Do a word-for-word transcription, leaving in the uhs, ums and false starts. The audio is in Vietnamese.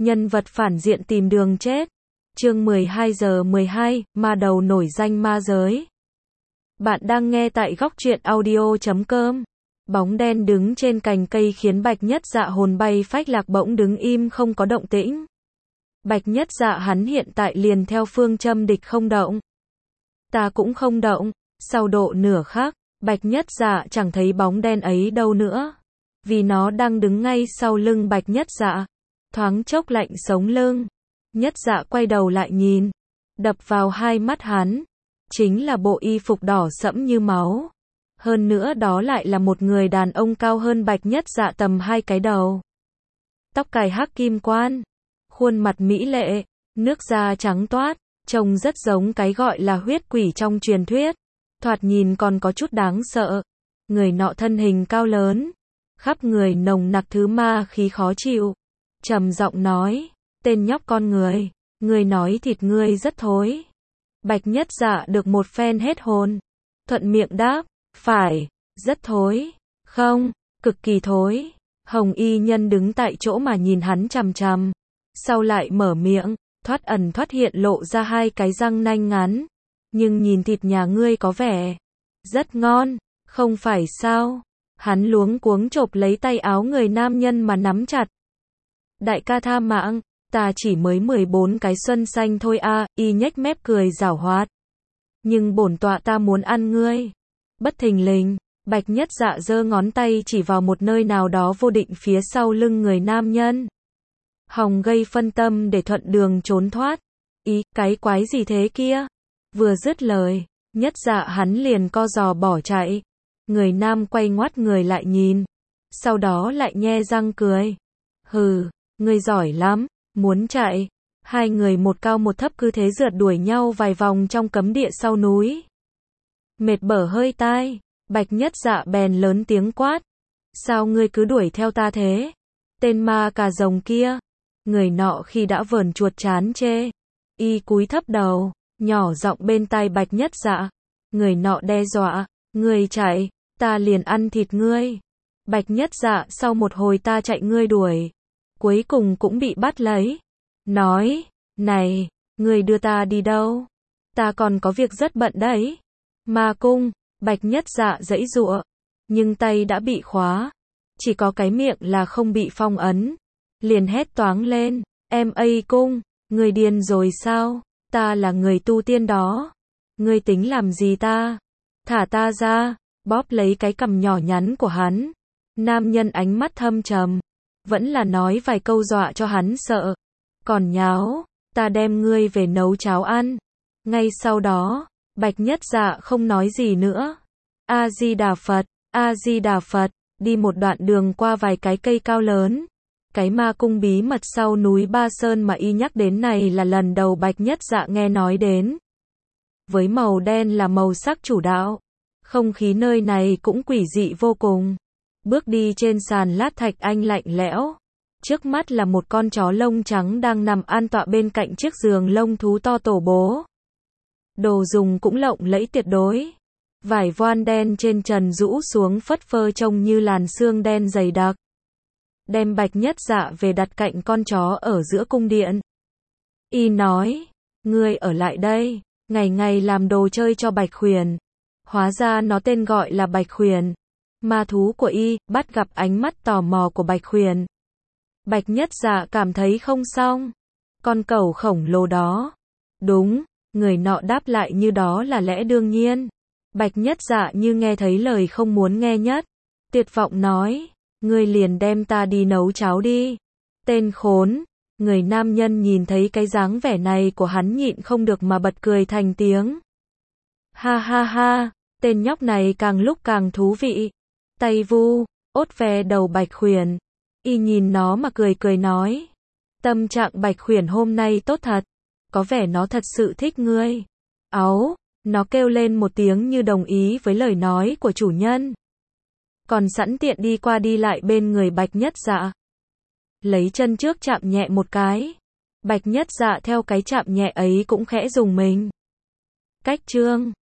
Nhân vật phản diện tìm đường chết. Chương mười hai giờ mười hai, ma đầu nổi danh ma giới. Bạn đang nghe tại góc truyện audio chấm com. Bóng đen đứng trên cành cây khiến Bạch Nhất Dạ hồn bay phách lạc, bỗng đứng im không có động tĩnh. Bạch Nhất Dạ hắn hiện tại liền theo phương châm địch không động, ta cũng không động. Sau độ nửa khắc, Bạch Nhất Dạ chẳng thấy bóng đen ấy đâu nữa, vì nó đang đứng ngay sau lưng Bạch Nhất Dạ. Thoáng chốc lạnh sống lưng. Nhất Dạ quay đầu lại nhìn, đập vào hai mắt hắn chính là bộ y phục đỏ sẫm như máu. Hơn nữa đó lại là một người đàn ông cao hơn Bạch Nhất Dạ tầm hai cái đầu. Tóc cài hắc kim quan, khuôn mặt mỹ lệ, nước da trắng toát, trông rất giống cái gọi là huyết quỷ trong truyền thuyết. Thoạt nhìn còn có chút đáng sợ. Người nọ thân hình cao lớn, khắp người nồng nặc thứ ma khí khó chịu. Trầm giọng nói, tên nhóc con người, ngươi nói thịt ngươi rất thối. Bạch Nhất Dạ được một phen hết hồn, thuận miệng đáp, phải, rất thối. Không, cực kỳ thối. Hồng y nhân đứng tại chỗ mà nhìn hắn chằm chằm, sau lại mở miệng, thoát ẩn thoát hiện lộ ra hai cái răng nanh ngắn. Nhưng nhìn thịt nhà ngươi có vẻ rất ngon, không phải sao? Hắn luống cuống chộp lấy tay áo người nam nhân mà nắm chặt. Đại ca tha mạng, ta chỉ mới mười bốn cái xuân xanh thôi a, y nhếch mép cười giảo hoạt. Nhưng bổn tọa ta muốn ăn ngươi. Bất thình lình, Bạch Nhất Dạ giơ ngón tay chỉ vào một nơi nào đó vô định phía sau lưng người nam nhân. Hòng gây phân tâm để thuận đường trốn thoát. Ý, cái quái gì thế kia? Vừa dứt lời, Nhất Dạ hắn liền co giò bỏ chạy. Người nam quay ngoắt người lại nhìn, sau đó lại nhe răng cười. Hừ, ngươi giỏi lắm, muốn chạy. Hai người một cao một thấp cứ thế rượt đuổi nhau vài vòng trong cấm địa sau núi. Mệt bở hơi tai, Bạch Nhất Dạ bèn lớn tiếng quát. Sao ngươi cứ đuổi theo ta thế? Tên ma cà rồng kia. Người nọ khi đã vờn chuột chán chê, y cúi thấp đầu, nhỏ giọng bên tai Bạch Nhất Dạ. Người nọ đe dọa, ngươi chạy, ta liền ăn thịt ngươi. Bạch Nhất Dạ sau một hồi ta chạy ngươi đuổi, cuối cùng cũng bị bắt lấy. Nói, này, ngươi đưa ta đi đâu? Ta còn có việc rất bận đấy. Ma cung, Bạch Nhất Dạ giãy giụa, nhưng tay đã bị khóa, chỉ có cái miệng là không bị phong ấn. Liền hét toáng lên, em ây cung, ngươi điên rồi sao? Ta là người tu tiên đó. Ngươi tính làm gì ta? Thả ta ra. Bóp lấy cái cằm nhỏ nhắn của hắn. Nam nhân ánh mắt thâm trầm, vẫn là nói vài câu dọa cho hắn sợ. Còn nháo, ta đem ngươi về nấu cháo ăn. Ngay sau đó, Bạch Nhất Dạ không nói gì nữa. A Di Đà Phật, A Di Đà Phật, đi một đoạn đường qua vài cái cây cao lớn. Cái ma cung bí mật sau núi Ba Sơn mà y nhắc đến này là lần đầu Bạch Nhất Dạ nghe nói đến. Với màu đen là màu sắc chủ đạo, không khí nơi này cũng quỷ dị vô cùng. Bước đi trên sàn lát thạch anh lạnh lẽo. Trước mắt là một con chó lông trắng đang nằm an tọa bên cạnh chiếc giường lông thú to tổ bố. Đồ dùng cũng lộng lẫy tuyệt đối. Vải voan đen trên trần rũ xuống phất phơ trông như làn sương đen dày đặc. Đem Bạch Nhất Dạ về đặt cạnh con chó ở giữa cung điện. Y nói, ngươi ở lại đây, ngày ngày làm đồ chơi cho Bạch Khuyển. Hóa ra nó tên gọi là Bạch Khuyển. Ma thú của y, bắt gặp ánh mắt tò mò của Bạch Khuyển. Bạch Nhất Dạ cảm thấy không xong. Con cẩu khổng lồ đó. Đúng, người nọ đáp lại như đó là lẽ đương nhiên. Bạch Nhất Dạ như nghe thấy lời không muốn nghe nhất. Tuyệt vọng nói, ngươi liền đem ta đi nấu cháo đi. Tên khốn. Người nam nhân nhìn thấy cái dáng vẻ này của hắn nhịn không được mà bật cười thành tiếng. Ha ha ha, tên nhóc này càng lúc càng thú vị. Tay vu, ốt ve đầu Bạch Khuyển. Y nhìn nó mà cười cười nói. Tâm trạng Bạch Khuyển hôm nay tốt thật. Có vẻ nó thật sự thích ngươi. Áu, nó kêu lên một tiếng như đồng ý với lời nói của chủ nhân. Còn sẵn tiện đi qua đi lại bên người Bạch Nhất Dạ. Lấy chân trước chạm nhẹ một cái. Bạch Nhất Dạ theo cái chạm nhẹ ấy cũng khẽ rùng mình. Cách chương